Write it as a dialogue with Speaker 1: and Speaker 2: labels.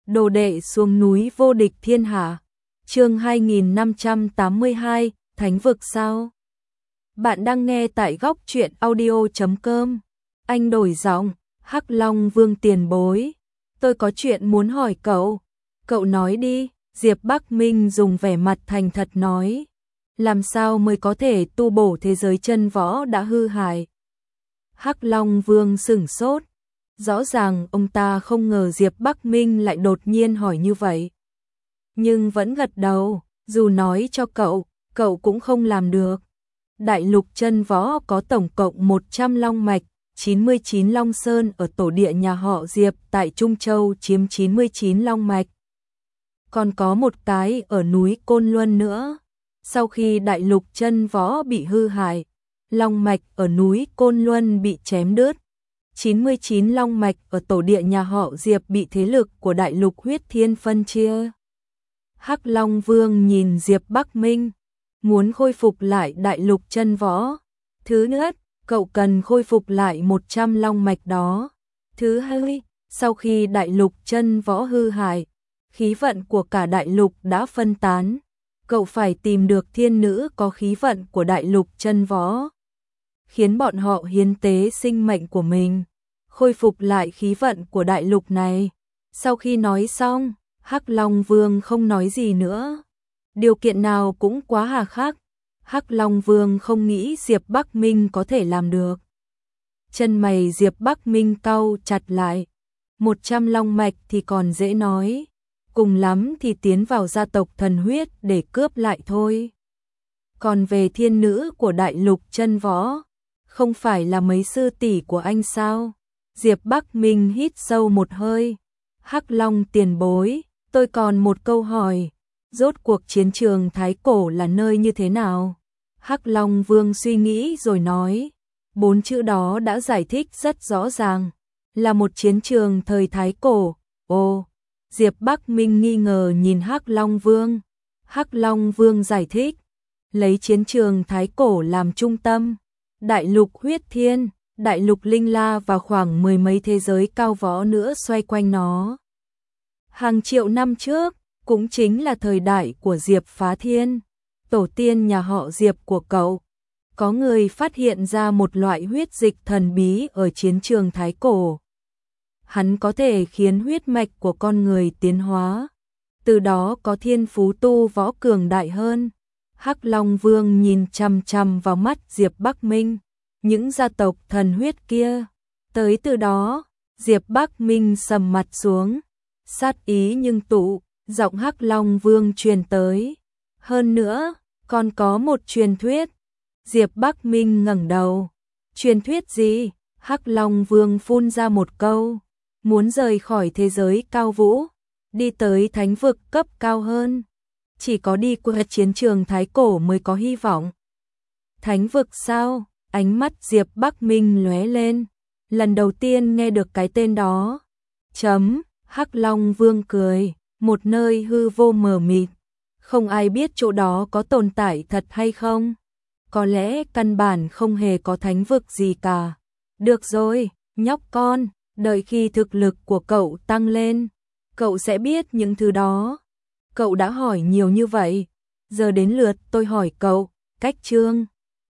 Speaker 1: Đồ đệ xuống núi vô địch thiên hạ. Chương 2582, Thánh vực sao? Bạn đang nghe tại góc truyện audio.com. Anh đổi giọng, Hắc Long Vương tiền bối. Tôi có chuyện muốn hỏi cậu. Cậu nói đi, Diệp Bắc Minh dùng vẻ mặt thành thật nói. Làm sao mới có thể tu bổ thế giới chân võ đã hư hại? Hắc Long Vương sửng sốt. Rõ ràng ông ta không ngờ Diệp Bắc Minh lại đột nhiên hỏi như vậy. Nhưng vẫn gật đầu, dù nói cho cậu cũng không làm được. Đại lục chân võ có tổng cộng 100 long mạch, 99 long sơn ở tổ địa nhà họ Diệp tại Trung Châu chiếm 99 long mạch. Còn có một cái ở núi Côn Luân nữa. Sau khi đại lục chân võ bị hư hại, long mạch ở núi Côn Luân bị chém đứt. 99 long mạch ở tổ địa nhà họ Diệp bị thế lực của đại lục huyết thiên phân chia. Hắc Long Vương nhìn Diệp Bắc Minh, muốn khôi phục lại đại lục chân võ. Thứ nhất, cậu cần khôi phục lại 100 long mạch đó. Thứ hai, sau khi đại lục chân võ hư hại, khí vận của cả đại lục đã phân tán. Cậu phải tìm được thiên nữ có khí vận của đại lục chân võ, khiến bọn họ hiến tế sinh mệnh của mình, khôi phục lại khí vận của đại lục này. Sau khi nói xong, Hắc Long Vương không nói gì nữa. Điều kiện nào cũng quá hà khắc. Hắc Long Vương không nghĩ Diệp Bắc Minh có thể làm được. Chân mày Diệp Bắc Minh cau chặt lại. 100 long mạch thì còn dễ nói, cùng lắm thì tiến vào gia tộc thần huyết để cướp lại thôi. Còn về thiên nữ của đại lục chân võ, không phải là mấy sư tỷ của anh sao? Diệp Bắc Minh hít sâu một hơi. Hắc Long tiền bối, tôi còn một câu hỏi. Rốt cuộc chiến trường Thái Cổ là nơi như thế nào? Hắc Long Vương suy nghĩ rồi nói. 4 chữ đó đã giải thích rất rõ ràng. Là một chiến trường thời Thái Cổ. Ồ, Diệp Bắc Minh nghi ngờ nhìn Hắc Long Vương. Hắc Long Vương giải thích. Lấy chiến trường Thái Cổ làm trung tâm. Đại lục huyết thiên, đại lục linh la và khoảng 10 mấy thế giới cao võ nữa xoay quanh nó. Hàng triệu năm trước, cũng chính là thời đại của Diệp Phá Thiên, tổ tiên nhà họ Diệp của cậu. Có người phát hiện ra một loại huyết dịch thần bí ở chiến trường Thái Cổ. Hắn có thể khiến huyết mạch của con người tiến hóa, từ đó có thiên phú tu võ cường đại hơn. Hắc Long Vương nhìn chằm chằm vào mắt Diệp Bắc Minh. Những gia tộc thần huyết kia. Tới từ đó, Diệp Bắc Minh sầm mặt xuống. Sát ý nhưng tụ, giọng Hắc Long Vương truyền tới. Hơn nữa, còn có một truyền thuyết. Diệp Bắc Minh ngẩng đầu. Truyền thuyết gì? Hắc Long Vương phun ra một câu. Muốn rời khỏi thế giới cao vũ, đi tới thánh vực cấp cao hơn. Chỉ có đi qua chiến trường Thái Cổ mới có hy vọng. Thánh vực sao? Ánh mắt Diệp Bắc Minh lóe lên. Lần đầu tiên nghe được cái tên đó. Hắc Long Vương cười. Một nơi hư vô mờ mịt. Không ai biết chỗ đó có tồn tại thật hay không. Có lẽ căn bản không hề có thánh vực gì cả. Được rồi, nhóc con. Đợi khi thực lực của cậu tăng lên, cậu sẽ biết những thứ đó. Cậu đã hỏi nhiều như vậy. Giờ đến lượt tôi hỏi cậu, cách chương